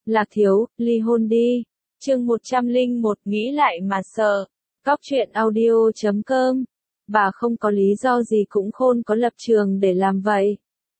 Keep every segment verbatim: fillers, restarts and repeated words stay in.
Lạc thiếu, ly hôn đi. Chương một trăm lẻ một nghĩ lại mà sợ. Cóc truyện audio chấm com. Bà không có lý do gì cũng khôn có lập trường để làm vậy.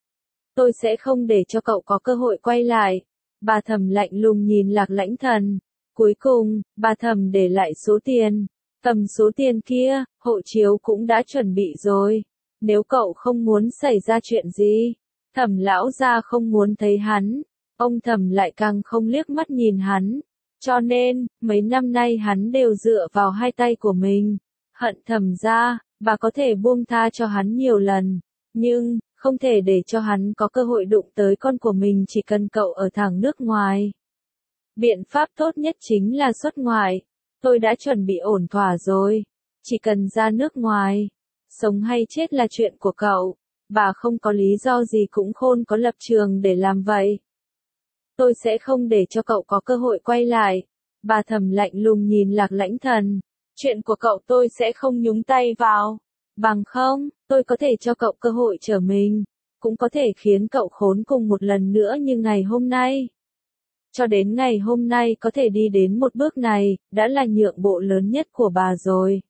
Tôi sẽ không để cho cậu có cơ hội quay lại. Bà Thẩm lạnh lùng nhìn Lạc Lãnh Thần. Cuối cùng, bà Thẩm để lại số tiền. Tầm số tiền kia, hộ chiếu cũng đã chuẩn bị rồi. Nếu cậu không muốn xảy ra chuyện gì, Thẩm lão gia không muốn thấy hắn. Ông Thẩm lại càng không liếc mắt nhìn hắn. Cho nên, mấy năm nay hắn đều dựa vào hai tay của mình. Hận Thẩm gia, bà có thể buông tha cho hắn nhiều lần. Nhưng, không thể để cho hắn có cơ hội đụng tới con của mình chỉ cần cậu ở thẳng nước ngoài. Biện pháp tốt nhất chính là xuất ngoại. Tôi đã chuẩn bị ổn thỏa rồi. Chỉ cần ra nước ngoài. Sống hay chết là chuyện của cậu. Bà không có lý do gì cũng khôn có lập trường để làm vậy. Tôi sẽ không để cho cậu có cơ hội quay lại. Bà Thẩm lạnh lùng nhìn Lạc Lãnh Thần. Chuyện của cậu tôi sẽ không nhúng tay vào. Bằng không, tôi có thể cho cậu cơ hội trở mình. Cũng có thể khiến cậu khốn cùng một lần nữa như ngày hôm nay. Cho đến ngày hôm nay có thể đi đến một bước này, đã là nhượng bộ lớn nhất của bà rồi.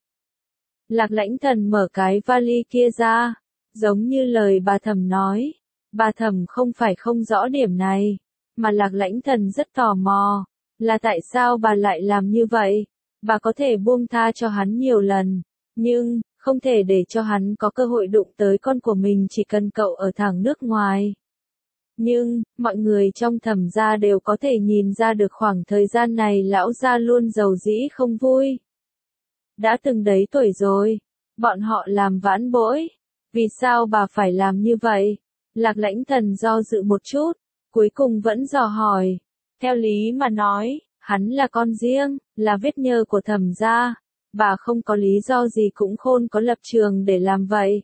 Lạc Lãnh Thần mở cái vali kia ra. Giống như lời bà Thẩm nói. Bà Thẩm không phải không rõ điểm này. Mà Lạc Lãnh Thần rất tò mò. Là tại sao bà lại làm như vậy? Bà có thể buông tha cho hắn nhiều lần. Nhưng, không thể để cho hắn có cơ hội đụng tới con của mình chỉ cần cậu ở thẳng nước ngoài. Nhưng, mọi người trong Thẩm gia đều có thể nhìn ra được khoảng thời gian này lão gia luôn giàu dĩ không vui. Đã từng đấy tuổi rồi. Bọn họ làm vãn bối. Vì sao bà phải làm như vậy? Lạc Lãnh Thần do dự một chút. Cuối cùng vẫn dò hỏi. Theo lý mà nói, hắn là con riêng, là vết nhơ của Thẩm gia. Bà không có lý do gì cũng khôn có lập trường để làm vậy.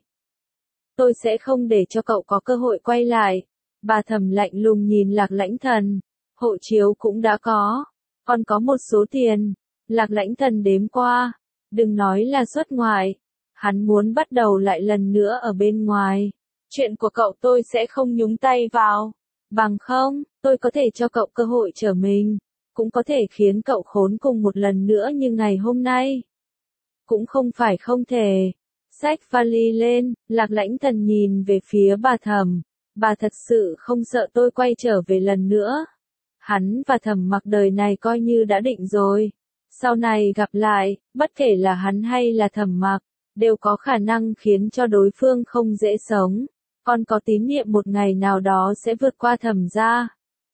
Tôi sẽ không để cho cậu có cơ hội quay lại. Bà Thẩm lạnh lùng nhìn Lạc Lãnh Thần. Hộ chiếu cũng đã có. Còn có một số tiền. Lạc Lãnh Thần đếm qua. Đừng nói là xuất ngoại. Hắn muốn bắt đầu lại lần nữa ở bên ngoài. Chuyện của cậu tôi sẽ không nhúng tay vào. Bằng không, tôi có thể cho cậu cơ hội trở mình. Cũng có thể khiến cậu khốn cùng một lần nữa như ngày hôm nay. Cũng không phải không thể. Xách vali lên, Lạc Lãnh Thần nhìn về phía bà Thẩm. Bà thật sự không sợ tôi quay trở về lần nữa. Hắn và Thẩm Mặc đời này coi như đã định rồi. Sau này gặp lại, bất kể là hắn hay là Thẩm Mặc, đều có khả năng khiến cho đối phương không dễ sống. Còn có tín niệm một ngày nào đó sẽ vượt qua Thẩm gia.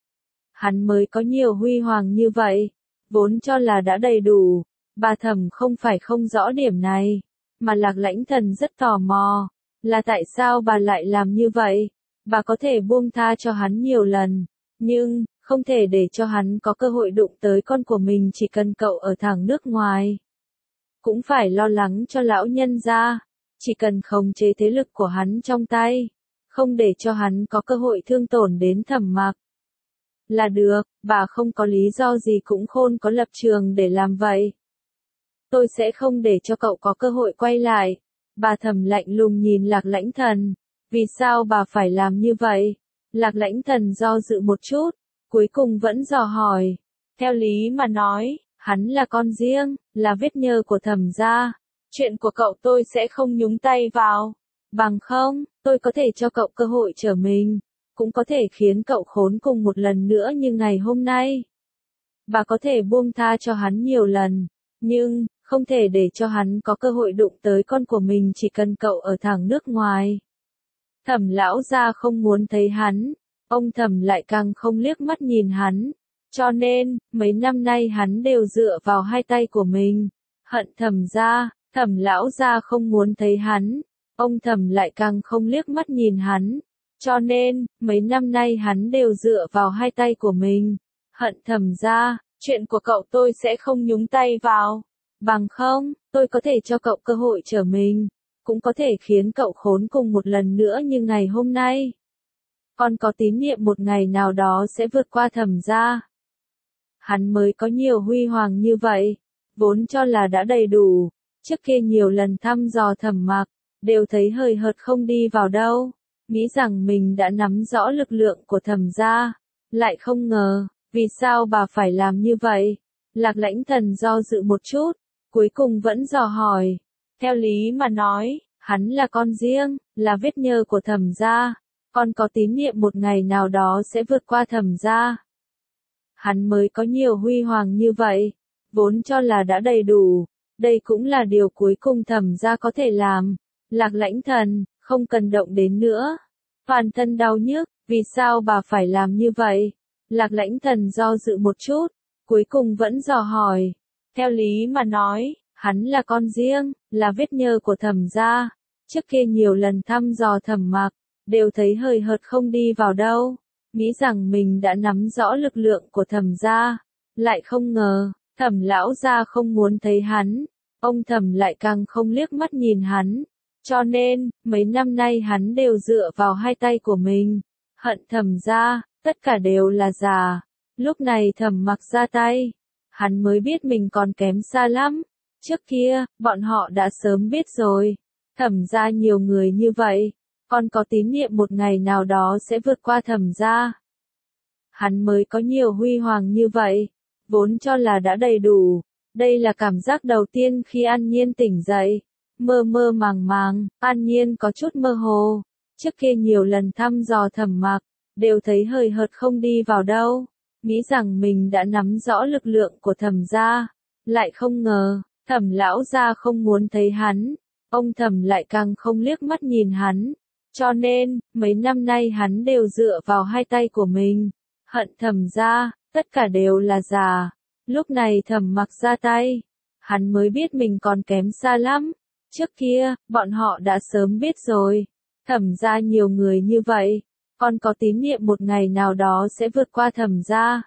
Hắn mới có nhiều huy hoàng như vậy. Vốn cho là đã đầy đủ. Bà Thẩm không phải không rõ điểm này. Mà Lạc Lãnh Thần rất tò mò. Là tại sao bà lại làm như vậy? Bà có thể buông tha cho hắn nhiều lần. Nhưng, không thể để cho hắn có cơ hội đụng tới con của mình chỉ cần cậu ở thẳng nước ngoài. Cũng phải lo lắng cho lão nhân gia. Chỉ cần khống chế thế lực của hắn trong tay. Không để cho hắn có cơ hội thương tổn đến Thẩm Mặc. Là được, bà không có lý do gì cũng khôn có lập trường để làm vậy. Tôi sẽ không để cho cậu có cơ hội quay lại. Bà Thẩm lạnh lùng nhìn Lạc Lãnh Thần. Vì sao bà phải làm như vậy? Lạc Lãnh Thần do dự một chút. Cuối cùng vẫn dò hỏi. Theo lý mà nói, hắn là con riêng, là vết nhơ của Thẩm gia. Chuyện của cậu tôi sẽ không nhúng tay vào. Bằng không, tôi có thể cho cậu cơ hội trở mình. Cũng có thể khiến cậu khốn cùng một lần nữa như ngày hôm nay. Bà có thể buông tha cho hắn nhiều lần. Nhưng, không thể để cho hắn có cơ hội đụng tới con của mình chỉ cần cậu ở thẳng nước ngoài. Thẩm lão gia không muốn thấy hắn. Ông Thẩm lại càng không liếc mắt nhìn hắn. Cho nên, mấy năm nay hắn đều dựa vào hai tay của mình. Hận Thẩm gia, Thẩm lão gia không muốn thấy hắn. Ông Thẩm lại càng không liếc mắt nhìn hắn. Cho nên, mấy năm nay hắn đều dựa vào hai tay của mình. Hận Thẩm gia, chuyện của cậu tôi sẽ không nhúng tay vào. Bằng không, tôi có thể cho cậu cơ hội trở mình. Cũng có thể khiến cậu khốn cùng một lần nữa như ngày hôm nay. Còn có tín niệm một ngày nào đó sẽ vượt qua Thẩm gia. Hắn mới có nhiều huy hoàng như vậy. Vốn cho là đã đầy đủ. Trước kia nhiều lần thăm dò Thẩm Mặc, đều thấy hời hợt không đi vào đâu. Nghĩ rằng mình đã nắm rõ lực lượng của Thẩm gia. Lại không ngờ, Vì sao bà phải làm như vậy? Lạc Lãnh Thần do dự một chút, cuối cùng vẫn dò hỏi. Theo lý mà nói, hắn là con riêng, là vết nhơ của Thẩm gia, con có tín niệm một ngày nào đó sẽ vượt qua Thẩm gia. Hắn mới có nhiều huy hoàng như vậy, vốn cho là đã đầy đủ, đây cũng là điều cuối cùng Thẩm gia có thể làm. Lạc Lãnh Thần, không cần động đến nữa. Toàn thân đau nhức, vì sao bà phải làm như vậy? Lạc Lãnh Thần do dự một chút, cuối cùng vẫn dò hỏi. Theo lý mà nói, hắn là con riêng, là vết nhơ của Thẩm gia. Trước kia nhiều lần thăm dò Thẩm Mặc, đều thấy hời hợt không đi vào đâu. Nghĩ rằng mình đã nắm rõ lực lượng của Thẩm gia, lại không ngờ, Thẩm lão gia không muốn thấy hắn. Ông Thẩm lại càng không liếc mắt nhìn hắn. Cho nên, mấy năm nay hắn đều dựa vào hai tay của mình. Hận Thẩm gia, tất cả đều là giả. Lúc này Thẩm Mặc ra tay, hắn mới biết mình còn kém xa lắm. Trước kia, bọn họ đã sớm biết rồi. Thẩm gia nhiều người như vậy, còn có tín niệm một ngày nào đó sẽ vượt qua Thẩm gia. Hắn mới có nhiều huy hoàng như vậy, vốn cho là đã đầy đủ. Đây là cảm giác đầu tiên khi An Nhiên tỉnh dậy. Mơ mơ màng màng, An Nhiên có chút mơ hồ. Trước kia nhiều lần thăm dò Thẩm Mặc, đều thấy hời hợt không đi vào đâu. Nghĩ rằng mình đã nắm rõ lực lượng của Thẩm gia, lại không ngờ, Thẩm lão gia không muốn thấy hắn. Ông Thẩm lại càng không liếc mắt nhìn hắn. Cho nên, mấy năm nay hắn đều dựa vào hai tay của mình. Hận Thẩm gia, tất cả đều là giả. Lúc này Thẩm Mặc ra tay, hắn mới biết mình còn kém xa lắm. Trước kia, bọn họ đã sớm biết rồi. Thẩm gia nhiều người như vậy, còn có tín niệm một ngày nào đó sẽ vượt qua Thẩm gia.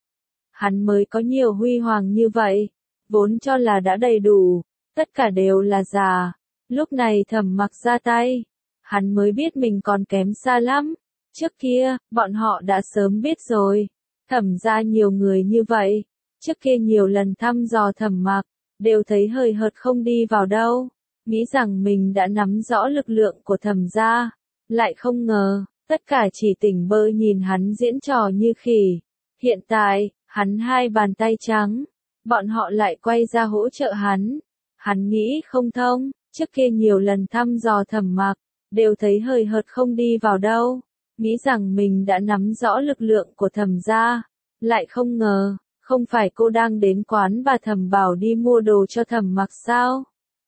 Hắn mới có nhiều huy hoàng như vậy, vốn cho là đã đầy đủ, tất cả đều là giả. Lúc này Thẩm Mặc ra tay, hắn mới biết mình còn kém xa lắm. Trước kia, bọn họ đã sớm biết rồi. Thẩm gia nhiều người như vậy, trước kia nhiều lần thăm dò Thẩm Mặc, đều thấy hời hợt không đi vào đâu. Nghĩ rằng mình đã nắm rõ lực lượng của Thẩm gia, lại không ngờ, tất cả chỉ tỉnh bơ nhìn hắn diễn trò như khỉ. Hiện tại, hắn hai bàn tay trắng, bọn họ lại quay ra hỗ trợ hắn. Hắn nghĩ không thông, trước kia nhiều lần thăm dò Thẩm Mặc, đều thấy hời hợt không đi vào đâu. Nghĩ rằng mình đã nắm rõ lực lượng của Thẩm gia, lại không ngờ, không phải cô đang đến quán bà Thẩm bảo đi mua đồ cho Thẩm Mặc sao?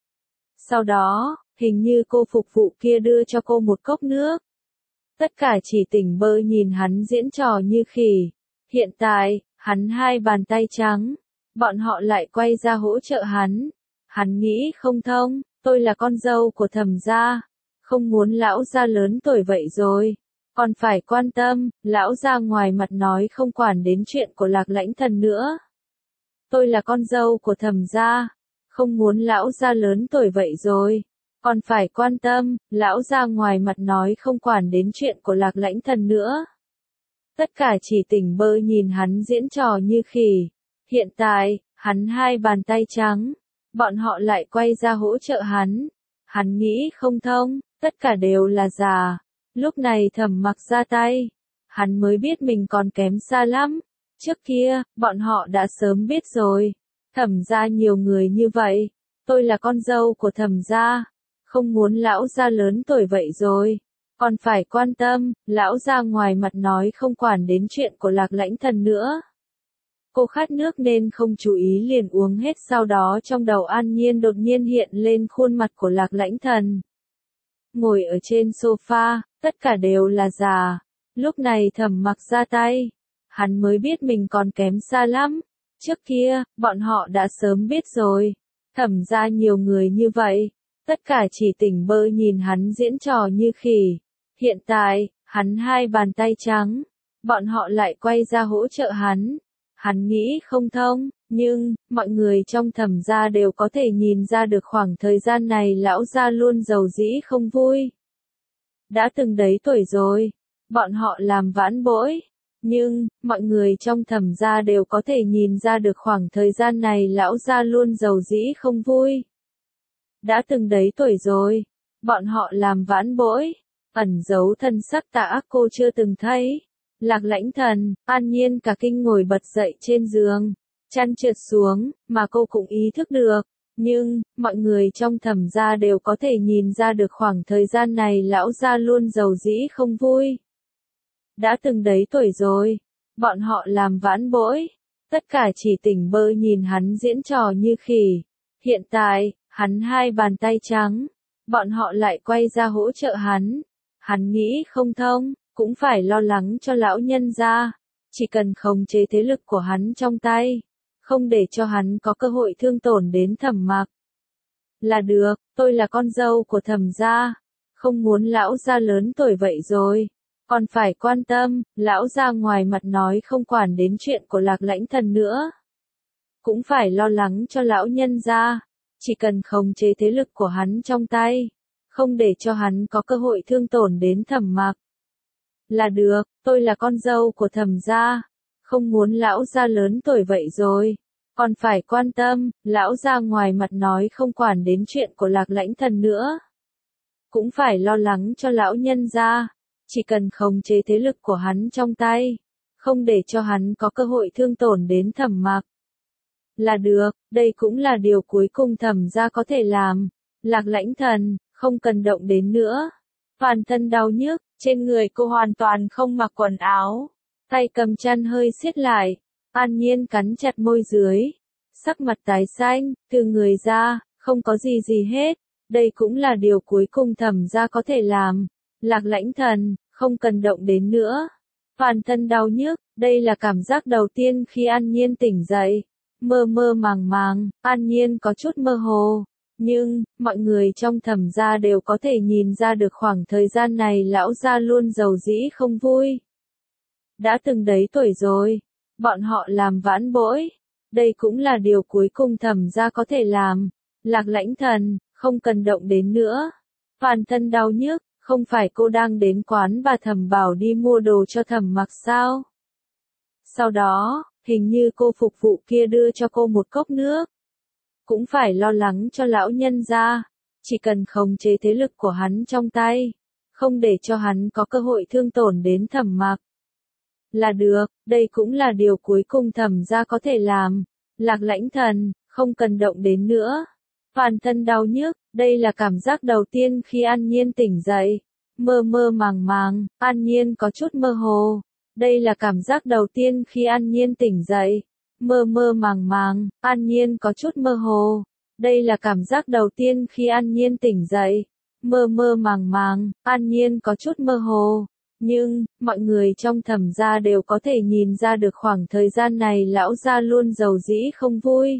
Sau đó, hình như cô phục vụ kia đưa cho cô một cốc nước. Tất cả chỉ tỉnh bơ nhìn hắn diễn trò như khỉ. Hiện tại, hắn hai bàn tay trắng, bọn họ lại quay ra hỗ trợ hắn. Hắn nghĩ không thông, tôi là con dâu của Thẩm gia, không muốn lão gia lớn tuổi vậy rồi, còn phải quan tâm. Lão gia ngoài mặt nói không quản đến chuyện của Lạc Lãnh Thần nữa. Tôi là con dâu của Thẩm gia, không muốn lão gia lớn tuổi vậy rồi, còn phải quan tâm. Lão gia ngoài mặt nói không quản đến chuyện của Lạc Lãnh Thần nữa. Tất cả chỉ tỉnh bơ nhìn hắn diễn trò như khỉ. Hiện tại, hắn hai bàn tay trắng, bọn họ lại quay ra hỗ trợ hắn. Hắn nghĩ không thông, tất cả đều là giả. Lúc này Thẩm Mặc ra tay, hắn mới biết mình còn kém xa lắm. Trước kia, bọn họ đã sớm biết rồi. Thẩm gia nhiều người như vậy, tôi là con dâu của Thẩm gia, không muốn lão gia lớn tuổi vậy rồi, còn phải quan tâm. Lão gia ngoài mặt nói không quản đến chuyện của Lạc Lãnh Thần nữa. Cô khát nước nên không chú ý liền uống hết, sau đó trong đầu An Nhiên đột nhiên hiện lên khuôn mặt của Lạc Lãnh Thần. Ngồi ở trên sofa, tất cả đều là giả. Lúc này Thẩm Mặc ra tay, hắn mới biết mình còn kém xa lắm. Trước kia, bọn họ đã sớm biết rồi. Thẩm gia nhiều người như vậy, tất cả chỉ tỉnh bơ nhìn hắn diễn trò như khỉ. Hiện tại, hắn hai bàn tay trắng, bọn họ lại quay ra hỗ trợ hắn. Hắn nghĩ không thông, nhưng, mọi người trong Thẩm gia đều có thể nhìn ra được khoảng thời gian này lão gia luôn giàu dĩ không vui. Đã từng đấy tuổi rồi, bọn họ làm vãn bỗi. Nhưng, mọi người trong Thẩm gia đều có thể nhìn ra được khoảng thời gian này lão gia luôn giàu dĩ không vui. Đã từng đấy tuổi rồi, bọn họ làm vãn bỗi, ẩn giấu thân sắc tà ác cô chưa từng thấy. Lạc Lãnh Thần, An Nhiên cả kinh ngồi bật dậy trên giường, chăn trượt xuống, mà cô cũng ý thức được. Nhưng, mọi người trong Thẩm gia đều có thể nhìn ra được khoảng thời gian này lão gia luôn giàu dĩ không vui. Đã từng đấy tuổi rồi, bọn họ làm vãn bỗi, tất cả chỉ tỉnh bơ nhìn hắn diễn trò như khỉ. Hiện tại, hắn hai bàn tay trắng, bọn họ lại quay ra hỗ trợ hắn. Hắn nghĩ không thông, cũng phải lo lắng cho lão nhân gia, chỉ cần khống chế thế lực của hắn trong tay, không để cho hắn có cơ hội thương tổn đến Thẩm Mặc. Là được, tôi là con dâu của Thẩm gia, không muốn lão gia lớn tuổi vậy rồi, còn phải quan tâm, lão gia ngoài mặt nói không quản đến chuyện của Lạc Lãnh Thần nữa. Cũng phải lo lắng cho lão nhân gia, chỉ cần khống chế thế lực của hắn trong tay, không để cho hắn có cơ hội thương tổn đến Thẩm Mặc. Là được, tôi là con dâu của Thẩm gia, không muốn lão gia lớn tuổi vậy rồi, còn phải quan tâm, lão gia ngoài mặt nói không quản đến chuyện của Lạc Lãnh Thần nữa. Cũng phải lo lắng cho lão nhân gia, chỉ cần khống chế thế lực của hắn trong tay, không để cho hắn có cơ hội thương tổn đến Thẩm Mặc. Là được, đây cũng là điều cuối cùng Thẩm gia có thể làm. Lạc Lãnh Thần, không cần động đến nữa. Toàn thân đau nhức, trên người cô hoàn toàn không mặc quần áo, tay cầm chăn hơi siết lại. An Nhiên cắn chặt môi dưới, sắc mặt tái xanh, từ người ra, không có gì gì hết. Đây cũng là điều cuối cùng Thẩm gia có thể làm. Lạc Lãnh Thần, không cần động đến nữa. Toàn thân đau nhức, đây là cảm giác đầu tiên khi An Nhiên tỉnh dậy. Mơ mơ màng màng, An Nhiên có chút mơ hồ. Nhưng, mọi người trong Thẩm gia đều có thể nhìn ra được khoảng thời gian này lão gia luôn giàu dĩ không vui. Đã từng đấy tuổi rồi, bọn họ làm vãn bỗi. Đây cũng là điều cuối cùng Thẩm gia có thể làm. Lạc Lãnh Thần, không cần động đến nữa. Toàn thân đau nhức, không phải cô đang đến quán và Thẩm Bảo đi mua đồ cho Thẩm Mặc sao? Sau đó, hình như cô phục vụ kia đưa cho cô một cốc nước. Cũng phải lo lắng cho lão nhân gia, chỉ cần khống chế thế lực của hắn trong tay, không để cho hắn có cơ hội thương tổn đến Thẩm Mặc. Là được, đây cũng là điều cuối cùng Thẩm gia có thể làm. Lạc Lãnh Thần, không cần động đến nữa. Toàn thân đau nhức, đây là cảm giác đầu tiên khi An Nhiên tỉnh dậy. Mơ mơ màng màng, An Nhiên có chút mơ hồ. Đây là cảm giác đầu tiên khi An Nhiên tỉnh dậy. Mơ mơ màng màng, An Nhiên có chút mơ hồ. Đây là cảm giác đầu tiên khi An Nhiên tỉnh dậy. Mơ mơ màng màng, An Nhiên có chút mơ hồ. Nhưng, mọi người trong Thẩm gia đều có thể nhìn ra được khoảng thời gian này lão gia luôn giàu dĩ không vui.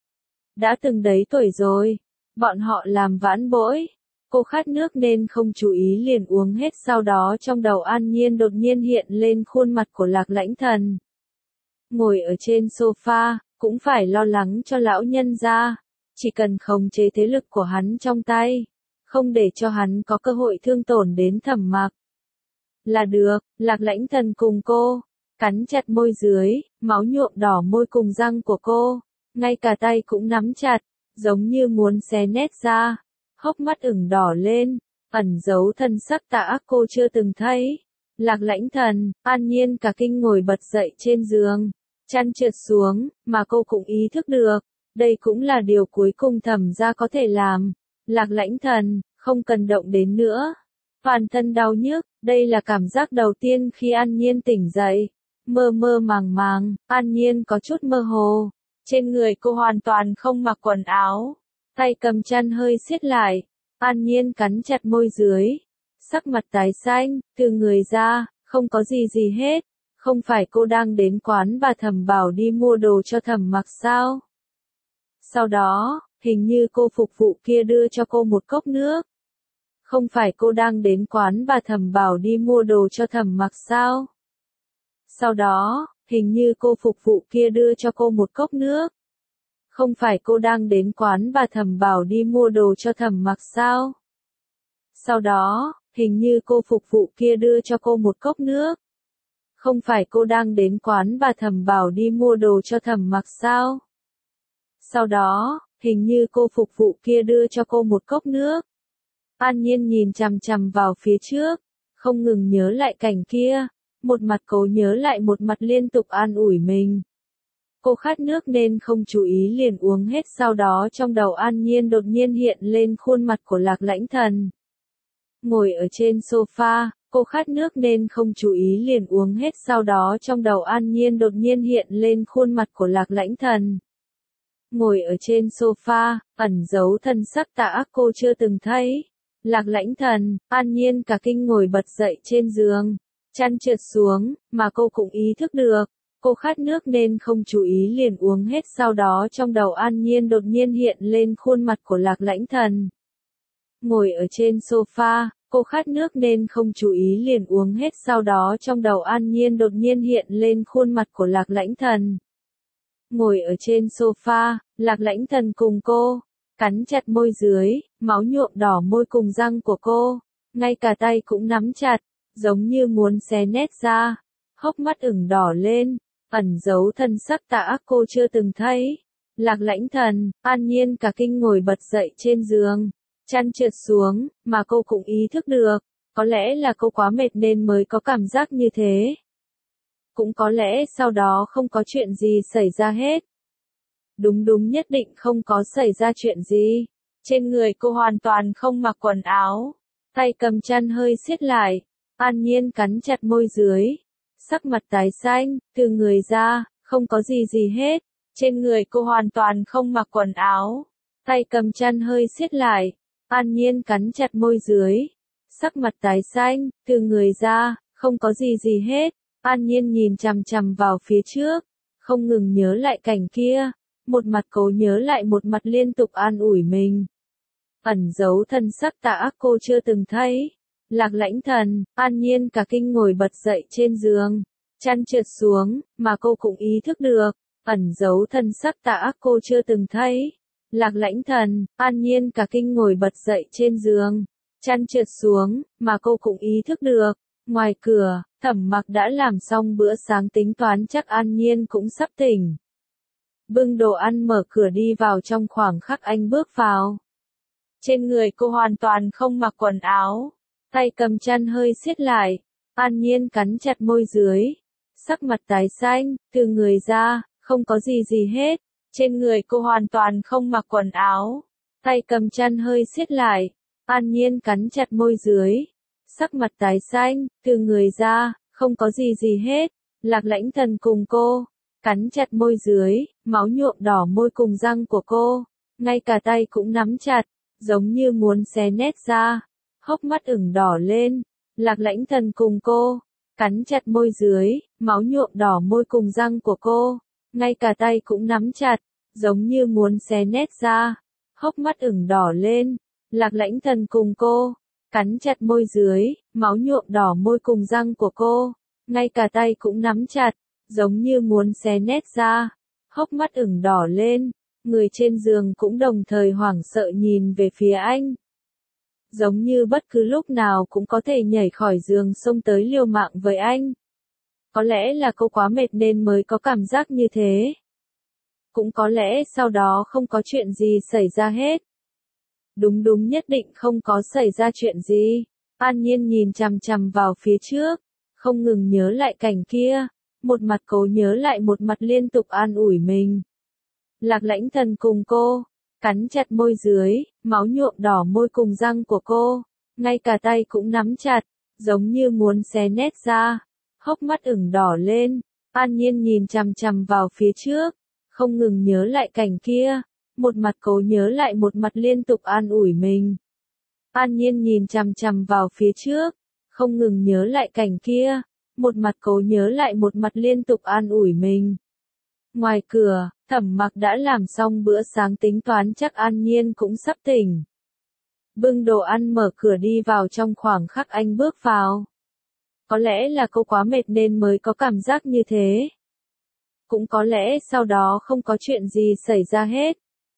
Đã từng đấy tuổi rồi, bọn họ làm vãn bỗi. Cô khát nước nên không chú ý liền uống hết, sau đó trong đầu An Nhiên đột nhiên hiện lên khuôn mặt của Lạc Lãnh Thần. Ngồi ở trên sofa, cũng phải lo lắng cho lão nhân gia, chỉ cần khống chế thế lực của hắn trong tay, không để cho hắn có cơ hội thương tổn đến Thẩm Mặc. Là được, Lạc Lãnh Thần cùng cô, cắn chặt môi dưới, máu nhuộm đỏ môi cùng răng của cô, ngay cả tay cũng nắm chặt, giống như muốn xé nét ra, hốc mắt ửng đỏ lên, ẩn giấu thân sắc tà ác cô chưa từng thấy. Lạc Lãnh Thần, An Nhiên cả kinh ngồi bật dậy trên giường, chăn trượt xuống, mà cô cũng ý thức được, đây cũng là điều cuối cùng Thẩm gia có thể làm. Lạc Lãnh Thần, không cần động đến nữa. Toàn thân đau nhức, đây là cảm giác đầu tiên khi An Nhiên tỉnh dậy. Mơ mơ màng màng, An Nhiên có chút mơ hồ. Trên người cô hoàn toàn không mặc quần áo, tay cầm chăn hơi siết lại. An Nhiên cắn chặt môi dưới, sắc mặt tái xanh, từ người ra, không có gì gì hết. Không phải cô đang đến quán và Thẩm Bảo đi mua đồ cho Thẩm Mặc sao? Sau đó, hình như cô phục vụ kia đưa cho cô một cốc nước. Không phải cô đang đến quán và Thẩm Bảo đi mua đồ cho Thẩm Mặc sao? Sau đó, hình như cô phục vụ kia đưa cho cô một cốc nước. Không phải cô đang đến quán và Thẩm Bảo đi mua đồ cho Thẩm Mặc sao? Sau đó, hình như cô phục vụ kia đưa cho cô một cốc nước. Không phải cô đang đến quán và Thẩm Bảo đi mua đồ cho Thẩm Mặc sao? Sau đó, hình như cô phục vụ kia đưa cho cô một cốc nước. An Nhiên nhìn chằm chằm vào phía trước, không ngừng nhớ lại cảnh kia. Một mặt cố nhớ lại một mặt liên tục an ủi mình. Cô khát nước nên không chú ý liền uống hết, sau đó trong đầu An Nhiên đột nhiên hiện lên khuôn mặt của Lạc Lãnh Thần. Ngồi ở trên sofa, cô khát nước nên không chú ý liền uống hết, sau đó trong đầu An Nhiên đột nhiên hiện lên khuôn mặt của Lạc Lãnh Thần. Ngồi ở trên sofa, ẩn giấu thân sắc tà ác cô chưa từng thấy. Lạc Lãnh Thần, An Nhiên cả kinh ngồi bật dậy trên giường, chăn trượt xuống, mà cô cũng ý thức được. Cô khát nước nên không chú ý liền uống hết, sau đó trong đầu An Nhiên đột nhiên hiện lên khuôn mặt của Lạc Lãnh Thần. Ngồi ở trên sofa, cô khát nước nên không chú ý liền uống hết, sau đó trong đầu An Nhiên đột nhiên hiện lên khuôn mặt của Lạc Lãnh Thần. Ngồi ở trên sofa, Lạc Lãnh Thần cùng cô, cắn chặt môi dưới, máu nhuộm đỏ môi cùng răng của cô, ngay cả tay cũng nắm chặt, giống như muốn xé nét ra, hốc mắt ửng đỏ lên, ẩn giấu thân sắc tà ác cô chưa từng thấy. Lạc Lãnh Thần, An Nhiên cả kinh ngồi bật dậy trên giường, chăn trượt xuống, mà cô cũng ý thức được, có lẽ là cô quá mệt nên mới có cảm giác như thế. Cũng có lẽ sau đó không có chuyện gì xảy ra hết. Đúng đúng nhất định không có xảy ra chuyện gì. Trên người cô hoàn toàn không mặc quần áo, tay cầm chăn hơi siết lại, An Nhiên cắn chặt môi dưới, sắc mặt tái xanh, từ người ra, không có gì gì hết. Trên người cô hoàn toàn không mặc quần áo, tay cầm chăn hơi siết lại, An Nhiên cắn chặt môi dưới, sắc mặt tái xanh, từ người ra, không có gì gì hết. An Nhiên nhìn chằm chằm vào phía trước, không ngừng nhớ lại cảnh kia, một mặt cố nhớ lại một mặt liên tục an ủi mình. Ẩn giấu thân sắc tà ác cô chưa từng thấy. Lạc Lãnh Thần, An Nhiên cả kinh ngồi bật dậy trên giường, chăn trượt xuống, mà cô cũng ý thức được, ẩn giấu thân sắc tà ác cô chưa từng thấy. Lạc Lãnh Thần, An Nhiên cả kinh ngồi bật dậy trên giường, chăn trượt xuống, mà cô cũng ý thức được. Ngoài cửa, Thẩm Mặc đã làm xong bữa sáng, tính toán chắc An Nhiên cũng sắp tỉnh. Bưng đồ ăn mở cửa đi vào, trong khoảng khắc anh bước vào. Trên người cô hoàn toàn không mặc quần áo, tay cầm chăn hơi siết lại, An Nhiên cắn chặt môi dưới, sắc mặt tái xanh, từ người ra, không có gì gì hết. Trên người cô hoàn toàn không mặc quần áo, tay cầm chăn hơi siết lại, An Nhiên cắn chặt môi dưới, sắc mặt tái xanh, từ người ra, không có gì gì hết. Lạc Lãnh Thần cùng cô, cắn chặt môi dưới, máu nhuộm đỏ môi cùng răng của cô, ngay cả tay cũng nắm chặt, giống như muốn xé nét ra, hốc mắt ửng đỏ lên. Lạc Lãnh Thần cùng cô, cắn chặt môi dưới, máu nhuộm đỏ môi cùng răng của cô, ngay cả tay cũng nắm chặt, giống như muốn xé nét ra, hốc mắt ửng đỏ lên. Lạc Lãnh Thần cùng cô, cắn chặt môi dưới, máu nhuộm đỏ môi cùng răng của cô, ngay cả tay cũng nắm chặt, giống như muốn xé nét ra, hốc mắt ửng đỏ lên. Người trên giường cũng đồng thời hoảng sợ nhìn về phía anh, giống như bất cứ lúc nào cũng có thể nhảy khỏi giường xông tới liều mạng với anh. Có lẽ là cô quá mệt nên mới có cảm giác như thế. Cũng có lẽ sau đó không có chuyện gì xảy ra hết. Đúng đúng nhất định không có xảy ra chuyện gì. An Nhiên nhìn chằm chằm vào phía trước, không ngừng nhớ lại cảnh kia, một mặt cố nhớ lại một mặt liên tục an ủi mình. Lạc Lãnh Thần cùng cô, cắn chặt môi dưới, máu nhuộm đỏ môi cùng răng của cô, ngay cả tay cũng nắm chặt, giống như muốn xé nét ra, hốc mắt ửng đỏ lên. An Nhiên nhìn chằm chằm vào phía trước, không ngừng nhớ lại cảnh kia, một mặt cố nhớ lại một mặt liên tục an ủi mình. An Nhiên nhìn chằm chằm vào phía trước, không ngừng nhớ lại cảnh kia, một mặt cố nhớ lại một mặt liên tục an ủi mình. Ngoài cửa, Thẩm Mặc đã làm xong bữa sáng, tính toán chắc An Nhiên cũng sắp tỉnh. Bưng đồ ăn mở cửa đi vào, trong khoảng khắc anh bước vào. Có lẽ là cô quá mệt nên mới có cảm giác như thế. Cũng có lẽ sau đó không có chuyện gì xảy ra hết.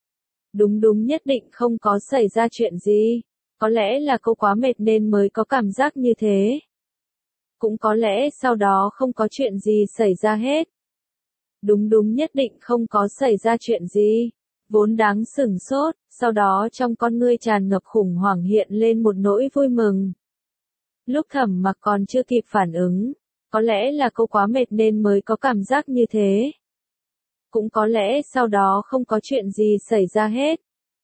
Đúng đúng nhất định không có xảy ra chuyện gì. Có lẽ là cô quá mệt nên mới có cảm giác như thế. Cũng có lẽ sau đó không có chuyện gì xảy ra hết. Đúng đúng nhất định không có xảy ra chuyện gì. Vốn đáng sửng sốt, sau đó trong con ngươi tràn ngập khủng hoảng hiện lên một nỗi vui mừng. Lúc Thẩm Mặc còn chưa kịp phản ứng, Có lẽ là cô quá mệt nên mới có cảm giác như thế. Cũng có lẽ sau đó không có chuyện gì xảy ra hết.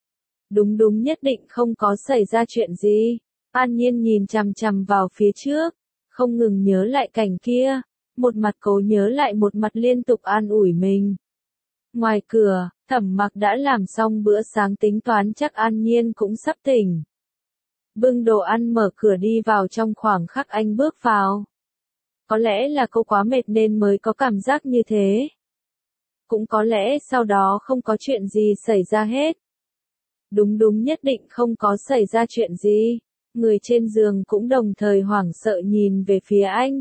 Đúng đúng nhất định không có xảy ra chuyện gì. An Nhiên nhìn chằm chằm vào phía trước, không ngừng nhớ lại cảnh kia, một mặt cố nhớ lại một mặt liên tục an ủi mình. Ngoài cửa, Thẩm Mặc đã làm xong bữa sáng tính toán chắc An Nhiên cũng sắp tỉnh. Bưng đồ ăn mở cửa đi vào trong khoảng khắc anh bước vào. Có lẽ là cô quá mệt nên mới có cảm giác như thế. Cũng có lẽ sau đó không có chuyện gì xảy ra hết. Đúng đúng nhất định không có xảy ra chuyện gì. Người trên giường cũng đồng thời hoảng sợ nhìn về phía anh.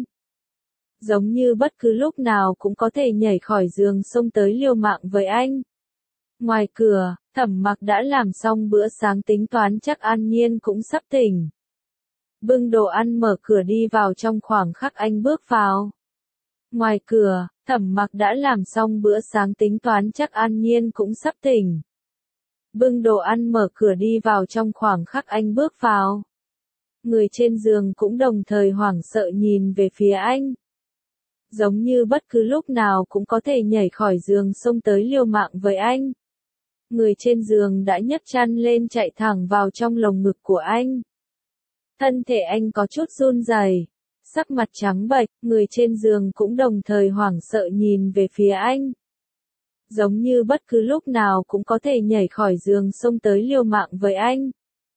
Giống như bất cứ lúc nào cũng có thể nhảy khỏi giường xông tới liều mạng với anh. Ngoài cửa, Thẩm Mặc đã làm xong bữa sáng tính toán chắc An Nhiên cũng sắp tỉnh. Bưng đồ ăn mở cửa đi vào trong khoảng khắc anh bước vào. Ngoài cửa, Thẩm Mặc đã làm xong bữa sáng tính toán chắc An Nhiên cũng sắp tỉnh. Bưng đồ ăn mở cửa đi vào trong khoảng khắc anh bước vào. Người trên giường cũng đồng thời hoảng sợ nhìn về phía anh. Giống như bất cứ lúc nào cũng có thể nhảy khỏi giường xông tới liều mạng với anh. Người trên giường đã nhấc chăn lên chạy thẳng vào trong lồng ngực của anh. Thân thể anh có chút run rẩy, sắc mặt trắng bệch, người trên giường cũng đồng thời hoảng sợ nhìn về phía anh. Giống như bất cứ lúc nào cũng có thể nhảy khỏi giường xông tới liều mạng với anh.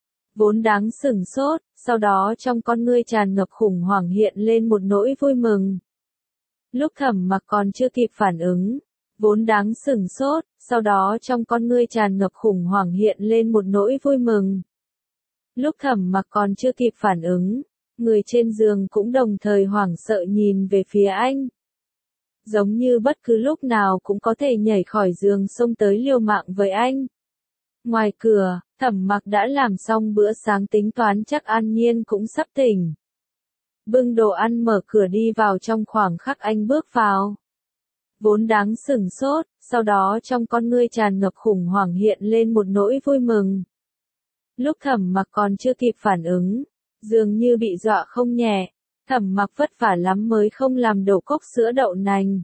Vốn đáng sửng sốt, sau đó trong con ngươi tràn ngập khủng hoảng hiện lên một nỗi vui mừng. Lúc Thẩm Mặc còn chưa kịp phản ứng, vốn đáng sửng sốt, sau đó trong con ngươi tràn ngập khủng hoảng hiện lên một nỗi vui mừng. Lúc Thẩm Mặc còn chưa kịp phản ứng, người trên giường cũng đồng thời hoảng sợ nhìn về phía anh. Giống như bất cứ lúc nào cũng có thể nhảy khỏi giường xông tới liều mạng với anh. Ngoài cửa, Thẩm Mặc đã làm xong bữa sáng tính toán chắc An Nhiên cũng sắp tỉnh. Bưng đồ ăn mở cửa đi vào trong khoảng khắc anh bước vào. Vốn đáng sửng sốt, sau đó trong con ngươi tràn ngập khủng hoảng hiện lên một nỗi vui mừng. Lúc Thẩm Mặc còn chưa kịp phản ứng, dường như bị dọa không nhẹ, Thẩm Mặc vất vả lắm mới không làm đổ cốc sữa đậu nành.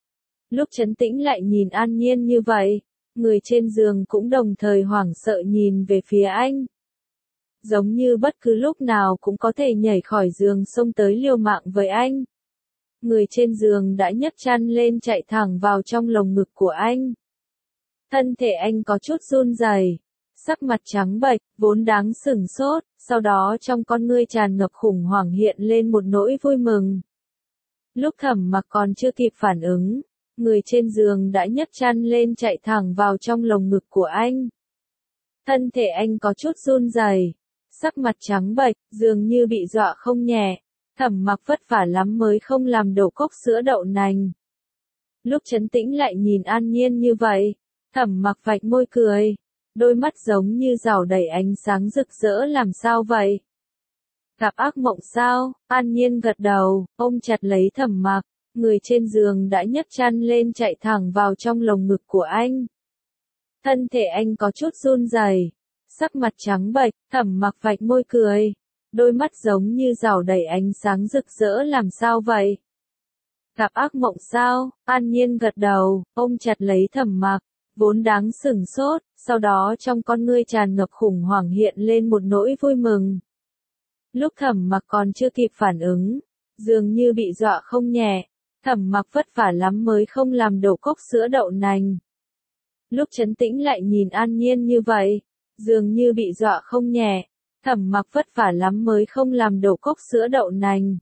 Lúc trấn tĩnh lại nhìn An Nhiên như vậy, người trên giường cũng đồng thời hoảng sợ nhìn về phía anh. Giống như bất cứ lúc nào cũng có thể nhảy khỏi giường xông tới liều mạng với anh. Người trên giường đã nhấc chăn lên chạy thẳng vào trong lồng ngực của anh. Thân thể anh có chút run rẩy, sắc mặt trắng bệch, vốn đáng sửng sốt, sau đó trong con ngươi tràn ngập khủng hoảng hiện lên một nỗi vui mừng. Lúc Thẩm Mặc còn chưa kịp phản ứng, người trên giường đã nhấc chăn lên chạy thẳng vào trong lồng ngực của anh. Thân thể anh có chút run rẩy, sắc mặt trắng bệch, dường như bị dọa không nhẹ. Thẩm Mặc vất vả lắm mới không làm đổ cốc sữa đậu nành. Lúc trấn tĩnh lại nhìn An Nhiên như vậy, Thẩm Mặc vạch môi cười, đôi mắt giống như rảo đầy ánh sáng rực rỡ làm sao vậy? Gặp ác mộng sao? An Nhiên gật đầu, ôm chặt lấy Thẩm Mặc, người trên giường đã nhấc chăn lên chạy thẳng vào trong lồng ngực của anh. Thân thể anh có chút run rẩy, sắc mặt trắng bệch, Thẩm Mặc vạch môi cười, đôi mắt giống như rảo đầy ánh sáng rực rỡ làm sao vậy? Gặp ác mộng sao? An Nhiên gật đầu, ôm chặt lấy Thẩm Mặc, vốn đáng sửng sốt, sau đó trong con ngươi tràn ngập khủng hoảng hiện lên một nỗi vui mừng. Lúc Thẩm Mặc còn chưa kịp phản ứng, dường như bị dọa không nhẹ, Thẩm Mặc vất vả lắm mới không làm đổ cốc sữa đậu nành. Lúc trấn tĩnh lại nhìn An Nhiên như vậy, dường như bị dọa không nhẹ, Thẩm Mặc vất vả lắm mới không làm đổ cốc sữa đậu nành.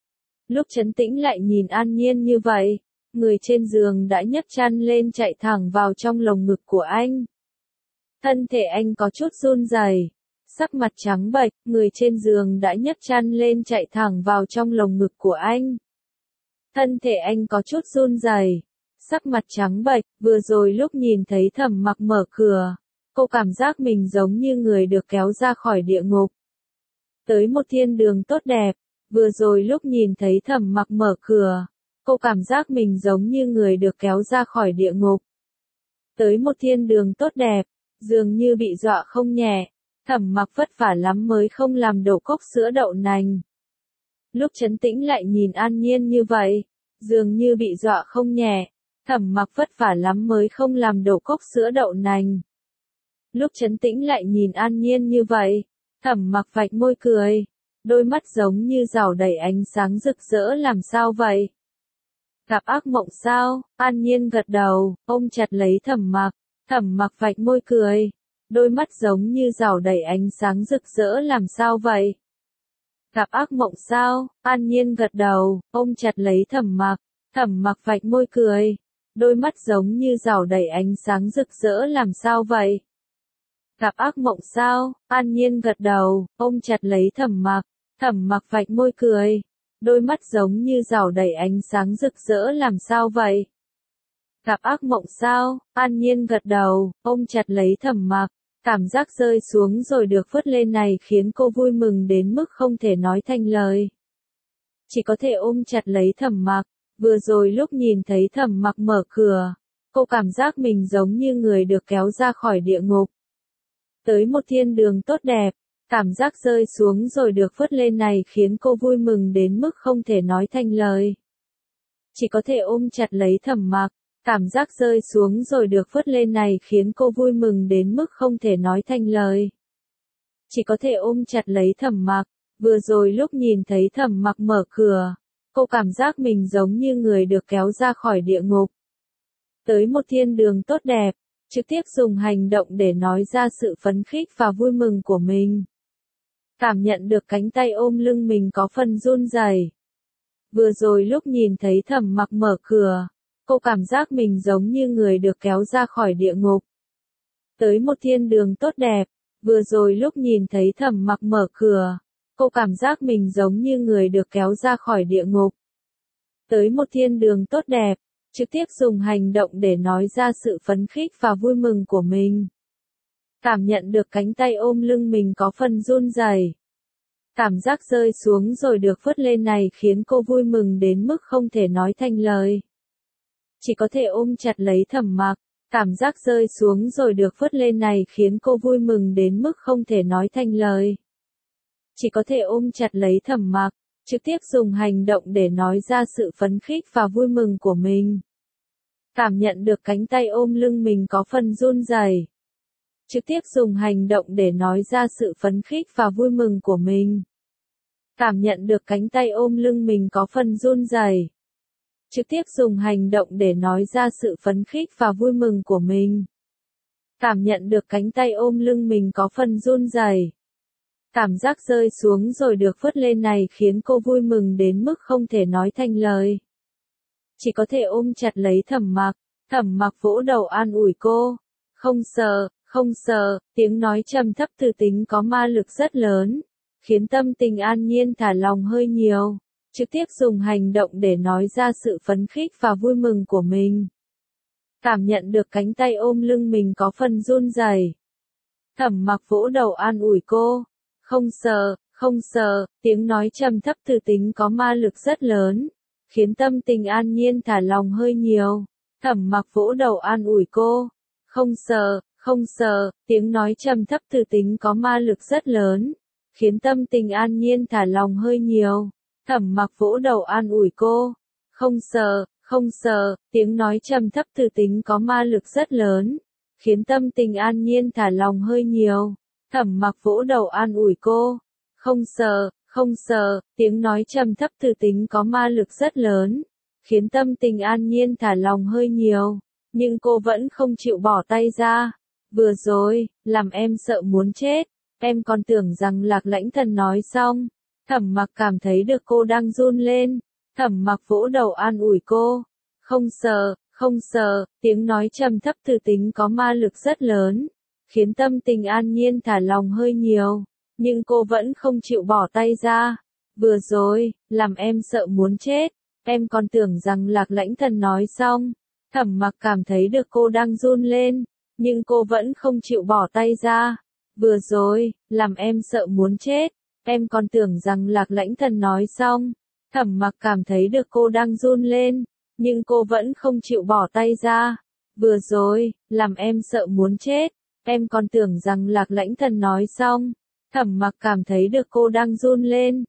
Lúc trấn tĩnh lại nhìn An Nhiên như vậy, người trên giường đã nhấc chăn lên chạy thẳng vào trong lồng ngực của anh. Thân thể anh có chút run rẩy, sắc mặt trắng bệch, người trên giường đã nhấc chăn lên chạy thẳng vào trong lồng ngực của anh. Thân thể anh có chút run rẩy, sắc mặt trắng bệch, vừa rồi lúc nhìn thấy Thẩm Mặc mở cửa, cô cảm giác mình giống như người được kéo ra khỏi địa ngục. Tới một thiên đường tốt đẹp, vừa rồi lúc nhìn thấy Thẩm Mặc mở cửa, cô cảm giác mình giống như người được kéo ra khỏi địa ngục. Tới một thiên đường tốt đẹp, dường như bị dọa không nhẹ, Thẩm Mặc vất vả lắm mới không làm đổ cốc sữa đậu nành. Lúc Trấn Tĩnh lại nhìn An Nhiên như vậy, dường như bị dọa không nhẹ. Thẩm Mặc vất vả lắm mới không làm đổ cốc sữa đậu nành. Lúc Trấn Tĩnh lại nhìn An Nhiên như vậy, Thẩm Mặc vạch môi cười, đôi mắt giống như rảo đầy ánh sáng rực rỡ làm sao vậy? Gặp ác mộng sao? An Nhiên gật đầu, ôm chặt lấy Thẩm Mặc, Thẩm Mặc vạch môi cười, đôi mắt giống như rảo đầy ánh sáng rực rỡ làm sao vậy? Gặp ác mộng sao? An Nhiên gật đầu, ôm chặt lấy Thẩm Mặc, Thẩm Mặc vạch môi cười, đôi mắt giống như rảo đầy ánh sáng rực rỡ làm sao vậy? Gặp ác mộng sao? An Nhiên gật đầu, ôm chặt lấy Thẩm Mặc, Thẩm Mặc vạch môi cười, đôi mắt giống như rảo đầy ánh sáng rực rỡ làm sao vậy? Gặp ác mộng sao? An Nhiên gật đầu, ôm chặt lấy Thẩm Mặc, cảm giác rơi xuống rồi được vớt lên này khiến cô vui mừng đến mức không thể nói thành lời. Chỉ có thể ôm chặt lấy Thẩm Mặc, vừa rồi lúc nhìn thấy Thẩm Mặc mở cửa, cô cảm giác mình giống như người được kéo ra khỏi địa ngục. Tới một thiên đường tốt đẹp, cảm giác rơi xuống rồi được vớt lên này khiến cô vui mừng đến mức không thể nói thành lời. Chỉ có thể ôm chặt lấy Thẩm Mặc, cảm giác rơi xuống rồi được vớt lên này khiến cô vui mừng đến mức không thể nói thành lời. Chỉ có thể ôm chặt lấy Thẩm Mặc, vừa rồi lúc nhìn thấy Thẩm Mặc mở cửa, cô cảm giác mình giống như người được kéo ra khỏi địa ngục. Tới một thiên đường tốt đẹp, trực tiếp dùng hành động để nói ra sự phấn khích và vui mừng của mình. Cảm nhận được cánh tay ôm lưng mình có phần run rẩy. Vừa rồi lúc nhìn thấy Thẩm Mặc mở cửa, cô cảm giác mình giống như người được kéo ra khỏi địa ngục. Tới một thiên đường tốt đẹp, vừa rồi lúc nhìn thấy Thẩm Mặc mở cửa, cô cảm giác mình giống như người được kéo ra khỏi địa ngục. Tới một thiên đường tốt đẹp, trực tiếp dùng hành động để nói ra sự phấn khích và vui mừng của mình. Cảm nhận được cánh tay ôm lưng mình có phần run rẩy. Cảm giác rơi xuống rồi được vớt lên này khiến cô vui mừng đến mức không thể nói thành lời. Chỉ có thể ôm chặt lấy Thẩm Mặc, cảm giác rơi xuống rồi được vớt lên này khiến cô vui mừng đến mức không thể nói thành lời. Chỉ có thể ôm chặt lấy Thẩm Mặc, trực tiếp dùng hành động để nói ra sự phấn khích và vui mừng của mình. Cảm nhận được cánh tay ôm lưng mình có phần run rẩy. Trực tiếp dùng hành động để nói ra sự phấn khích và vui mừng của mình. Cảm nhận được cánh tay ôm lưng mình có phần run rẩy. Trực tiếp dùng hành động để nói ra sự phấn khích và vui mừng của mình. Cảm nhận được cánh tay ôm lưng mình có phần run rẩy. Cảm giác rơi xuống rồi được vớt lên này khiến cô vui mừng đến mức không thể nói thành lời. Chỉ có thể ôm chặt lấy Thẩm Mặc, Thẩm Mặc vỗ đầu an ủi cô. Không sợ, không sợ, tiếng nói trầm thấp từ tính có ma lực rất lớn, khiến tâm tình An Nhiên thả lòng hơi nhiều. Trực tiếp dùng hành động để nói ra sự phấn khích và vui mừng của mình. Cảm nhận được cánh tay ôm lưng mình có phần run rẩy. Thẩm Mặc vỗ đầu an ủi cô. Không sợ, không sợ, tiếng nói trầm thấp từ tính có ma lực rất lớn, khiến tâm tình An Nhiên thả lòng hơi nhiều. Thẩm Mặc vỗ đầu an ủi cô. Không sợ, không sợ, tiếng nói trầm thấp từ tính có ma lực rất lớn, khiến tâm tình An Nhiên thả lòng hơi nhiều. Thẩm Mặc vỗ đầu an ủi cô. Không sợ, không sợ, tiếng nói trầm thấp từ tính có ma lực rất lớn, khiến tâm tình An Nhiên thả lòng hơi nhiều. Thẩm Mặc vỗ đầu an ủi cô. Không sợ, không sợ, tiếng nói trầm thấp từ tính có ma lực rất lớn, khiến tâm tình An Nhiên thả lòng hơi nhiều. Nhưng cô vẫn không chịu bỏ tay ra. Vừa rồi, làm em sợ muốn chết. Em còn tưởng rằng Lạc Lãnh Thần nói xong. Thẩm Mặc cảm thấy được cô đang run lên. Thẩm Mặc vỗ đầu an ủi cô. Không sợ, không sợ, tiếng nói trầm thấp từ tính có ma lực rất lớn, khiến tâm tình An Nhiên thả lòng hơi nhiều. Nhưng cô vẫn không chịu bỏ tay ra. Vừa rồi, làm em sợ muốn chết. Em còn tưởng rằng Lạc Lãnh Thần nói xong. Thẩm Mặc cảm thấy được cô đang run lên, nhưng cô vẫn không chịu bỏ tay ra. Vừa rồi, làm em sợ muốn chết. Em còn tưởng rằng Lạc Lãnh Thần nói xong. Thẩm Mặc cảm thấy được cô đang run lên, nhưng cô vẫn không chịu bỏ tay ra. Vừa rồi, làm em sợ muốn chết. Em còn tưởng rằng Lạc Lãnh Thần nói xong. Thẩm Mặc cảm thấy được cô đang run lên,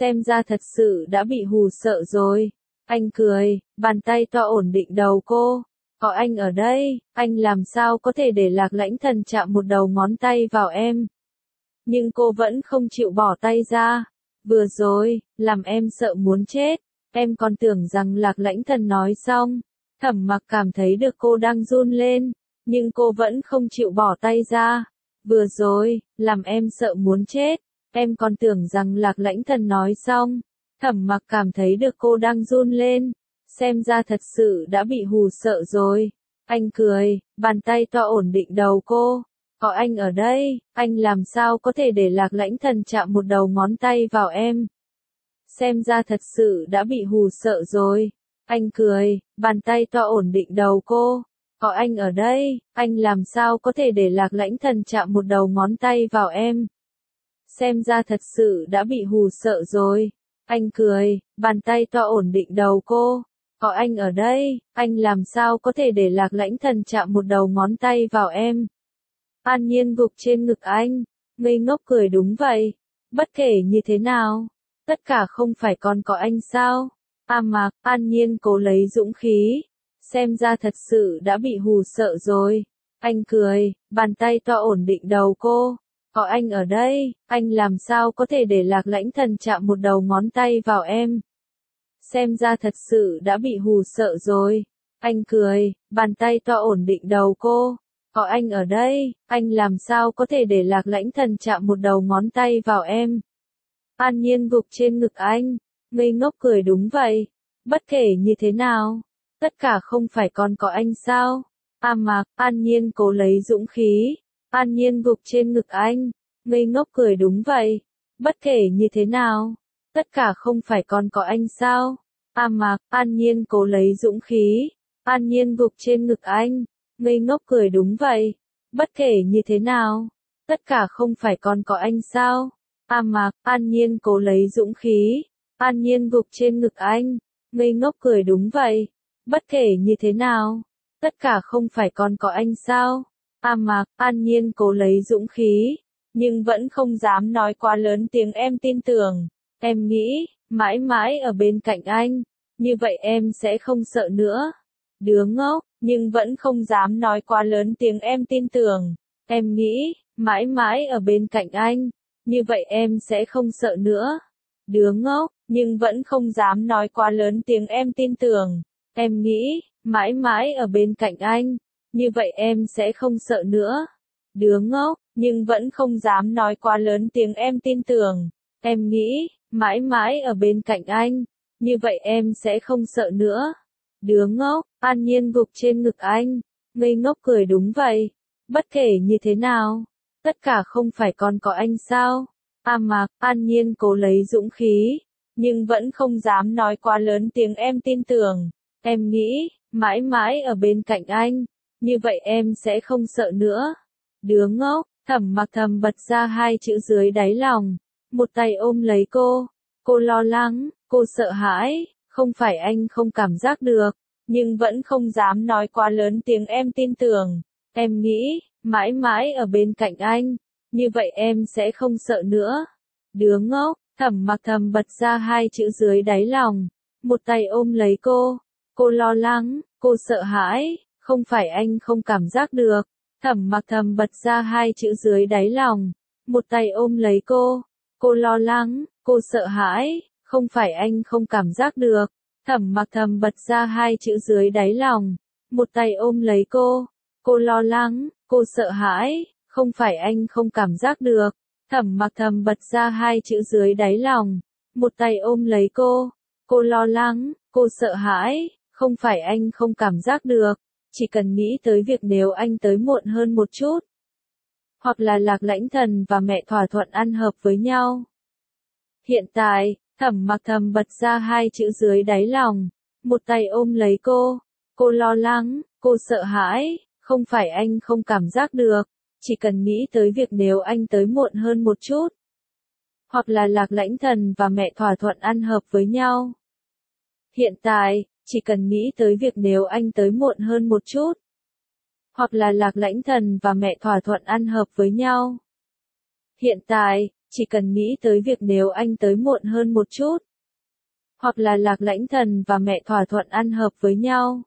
xem ra thật sự đã bị hù sợ rồi. Anh cười, bàn tay to ổn định đầu cô. Có anh ở đây, anh làm sao có thể để Lạc Lãnh Thần chạm một đầu ngón tay vào em. Nhưng cô vẫn không chịu bỏ tay ra. Vừa rồi, làm em sợ muốn chết. Em còn tưởng rằng Lạc Lãnh Thần nói xong. Thẩm Mặc cảm thấy được cô đang run lên, nhưng cô vẫn không chịu bỏ tay ra. Vừa rồi, làm em sợ muốn chết. Em còn tưởng rằng Lạc Lãnh Thần nói xong. Thẩm Mặc cảm thấy được cô đang run lên. Xem ra thật sự đã bị hù sợ rồi. Anh cười, bàn tay to ổn định đầu cô. Có anh ở đây, anh làm sao có thể để Lạc Lãnh Thần chạm một đầu ngón tay vào em. Xem ra thật sự đã bị hù sợ rồi. Anh cười, bàn tay to ổn định đầu cô. Có anh ở đây, anh làm sao có thể để Lạc Lãnh Thần chạm một đầu ngón tay vào em. Xem ra thật sự đã bị hù sợ rồi. Anh cười, bàn tay to ổn định đầu cô. Có anh ở đây, anh làm sao có thể để Lạc Lãnh Thần chạm một đầu ngón tay vào em. An Nhiên gục trên ngực anh, ngây ngốc cười đúng vậy. Bất kể như thế nào, tất cả không phải còn có anh sao? A Mạc, An Nhiên cố lấy dũng khí. Xem ra thật sự đã bị hù sợ rồi. Anh cười, bàn tay to ổn định đầu cô. Có anh ở đây, anh làm sao có thể để Lạc Lãnh Thần chạm một đầu ngón tay vào em. Xem ra thật sự đã bị hù sợ rồi. Anh cười, bàn tay to ổn định đầu cô. Có anh ở đây, anh làm sao có thể để Lạc Lãnh Thần chạm một đầu ngón tay vào em. An Nhiên gục trên ngực anh, ngây ngốc cười đúng vậy. Bất kể như thế nào, tất cả không phải còn có anh sao? A Mạc, An Nhiên cố lấy dũng khí. An Nhiên gục trên ngực anh, ngây ngốc cười đúng vậy. Bất kể như thế nào, tất cả không phải còn có anh sao? A Mạc, An Nhiên cố lấy dũng khí. An Nhiên gục trên ngực anh, ngây ngốc cười đúng vậy. Bất kể như thế nào, tất cả không phải còn có anh sao? A Mạc, An Nhiên cố lấy dũng khí. An Nhiên gục trên ngực anh, ngây ngốc cười đúng vậy. Bất kể như thế nào, tất cả không phải còn có anh sao? A Mạc, An Nhiên cố lấy dũng khí, nhưng vẫn không dám nói quá lớn tiếng em tin tưởng. Em nghĩ, mãi mãi ở bên cạnh anh, như vậy em sẽ không sợ nữa. Đứa ngốc, nhưng vẫn không dám nói quá lớn tiếng em tin tưởng. Em nghĩ, mãi mãi ở bên cạnh anh, như vậy em sẽ không sợ nữa. Đứa ngốc, nhưng vẫn không dám nói quá lớn tiếng em tin tưởng. Em nghĩ, mãi mãi ở bên cạnh anh, như vậy em sẽ không sợ nữa. Đứa ngốc, nhưng vẫn không dám nói quá lớn tiếng em tin tưởng. Em nghĩ, mãi mãi ở bên cạnh anh, như vậy em sẽ không sợ nữa. Đứa ngốc, An Nhiên gục trên ngực anh, ngây ngốc cười đúng vậy. Bất kể như thế nào, tất cả không phải còn có anh sao? A Mạc, An Nhiên cố lấy dũng khí, nhưng vẫn không dám nói quá lớn tiếng em tin tưởng. Em nghĩ, mãi mãi ở bên cạnh anh, như vậy em sẽ không sợ nữa. Đứa ngốc, Thẩm Mặc thầm bật ra hai chữ dưới đáy lòng, một tay ôm lấy cô. Cô lo lắng, cô sợ hãi, không phải anh không cảm giác được, nhưng vẫn không dám nói quá lớn tiếng em tin tưởng. Em nghĩ, mãi mãi ở bên cạnh anh, như vậy em sẽ không sợ nữa. Đứa ngốc, Thẩm Mặc thầm bật ra hai chữ dưới đáy lòng, một tay ôm lấy cô. Cô lo lắng, cô sợ hãi, không phải anh không cảm giác được. Thẩm Mặc thầm bật ra hai chữ dưới đáy lòng, một tay ôm lấy cô. Cô lo lắng, cô sợ hãi, không phải anh không cảm giác được. Thẩm Mặc thầm bật ra hai chữ dưới đáy lòng, một tay ôm lấy cô. Cô lo lắng, cô sợ hãi, không phải anh không cảm giác được. Thẩm Mặc thầm bật ra hai chữ dưới đáy lòng, một tay ôm lấy cô. Cô lo lắng, cô sợ hãi, không phải anh không cảm giác được. Chỉ cần nghĩ tới việc nếu anh tới muộn hơn một chút, hoặc là Lạc Lãnh Thần và mẹ thỏa thuận ăn hợp với nhau. Hiện tại, Thẩm Mặc thầm bật ra hai chữ dưới đáy lòng, một tay ôm lấy cô. Cô lo lắng, cô sợ hãi, không phải anh không cảm giác được. Chỉ cần nghĩ tới việc nếu anh tới muộn hơn một chút, hoặc là Lạc Lãnh Thần và mẹ thỏa thuận ăn hợp với nhau. Hiện tại, chỉ cần nghĩ tới việc nếu anh tới muộn hơn một chút, hoặc là Lạc Lãnh Thần và mẹ thỏa thuận ăn hợp với nhau. Hiện tại, chỉ cần nghĩ tới việc nếu anh tới muộn hơn một chút. Hoặc là Lạc Lãnh Thần và mẹ thỏa thuận ăn hợp với nhau.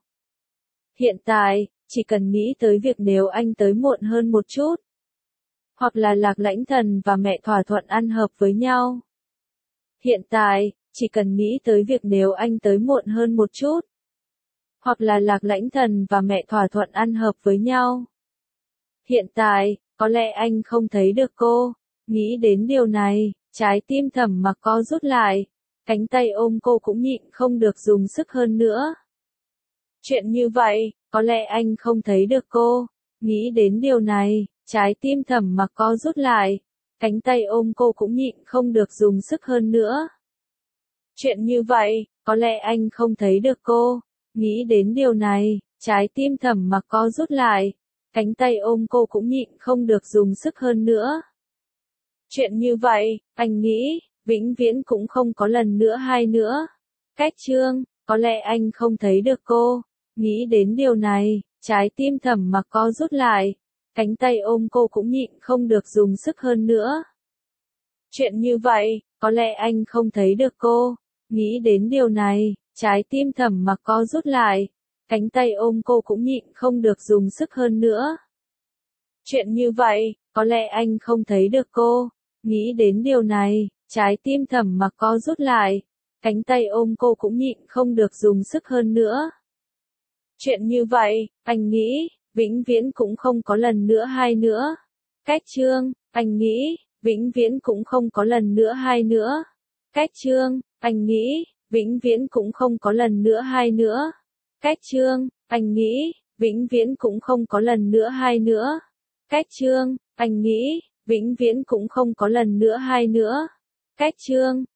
Hiện tại, chỉ cần nghĩ tới việc nếu anh tới muộn hơn một chút. Hoặc là Lạc Lãnh Thần và mẹ thỏa thuận ăn hợp với nhau. Hiện tại, chỉ cần nghĩ tới việc nếu anh tới muộn hơn một chút. Hoặc là Lạc Lãnh Thần và mẹ thỏa thuận ăn hợp với nhau. Hiện tại, có lẽ anh không thấy được cô. Nghĩ đến điều này, trái tim Thẩm Mặc co rút lại. Cánh tay ôm cô cũng nhịn không được dùng sức hơn nữa. Chuyện như vậy, có lẽ anh không thấy được cô. Nghĩ đến điều này, trái tim Thẩm Mặc co rút lại. Cánh tay ôm cô cũng nhịn không được dùng sức hơn nữa. Chuyện như vậy, có lẽ anh không thấy được cô. Nghĩ đến điều này, trái tim Thẩm Mặc co rút lại. Cánh tay ôm cô cũng nhịn không được dùng sức hơn nữa. Chuyện như vậy, anh nghĩ, vĩnh viễn cũng không có lần nữa hai nữa. Cách chương, có lẽ anh không thấy được cô. Nghĩ đến điều này, trái tim Thẩm Mặc co rút lại. Cánh tay ôm cô cũng nhịn không được dùng sức hơn nữa. Chuyện như vậy, có lẽ anh không thấy được cô. Nghĩ đến điều này, trái tim Thẩm Mặc co rút lại. Cánh tay ôm cô cũng nhịn không được dùng sức hơn nữa. Chuyện như vậy, có lẽ anh không thấy được cô. Nghĩ đến điều này, trái tim Thẩm Mặc co rút lại. Cánh tay ôm cô cũng nhịn không được dùng sức hơn nữa. Chuyện như vậy, anh nghĩ, vĩnh viễn cũng không có lần nữa hai nữa. Cách chương, anh nghĩ, vĩnh viễn cũng không có lần nữa hai nữa. Cách chương, anh nghĩ, vĩnh viễn cũng không có lần nữa hai nữa. Cách chương, anh nghĩ, vĩnh viễn cũng không có lần nữa hai nữa. Cách chương, anh nghĩ, vĩnh viễn cũng không có lần nữa hai nữa. Cách chương,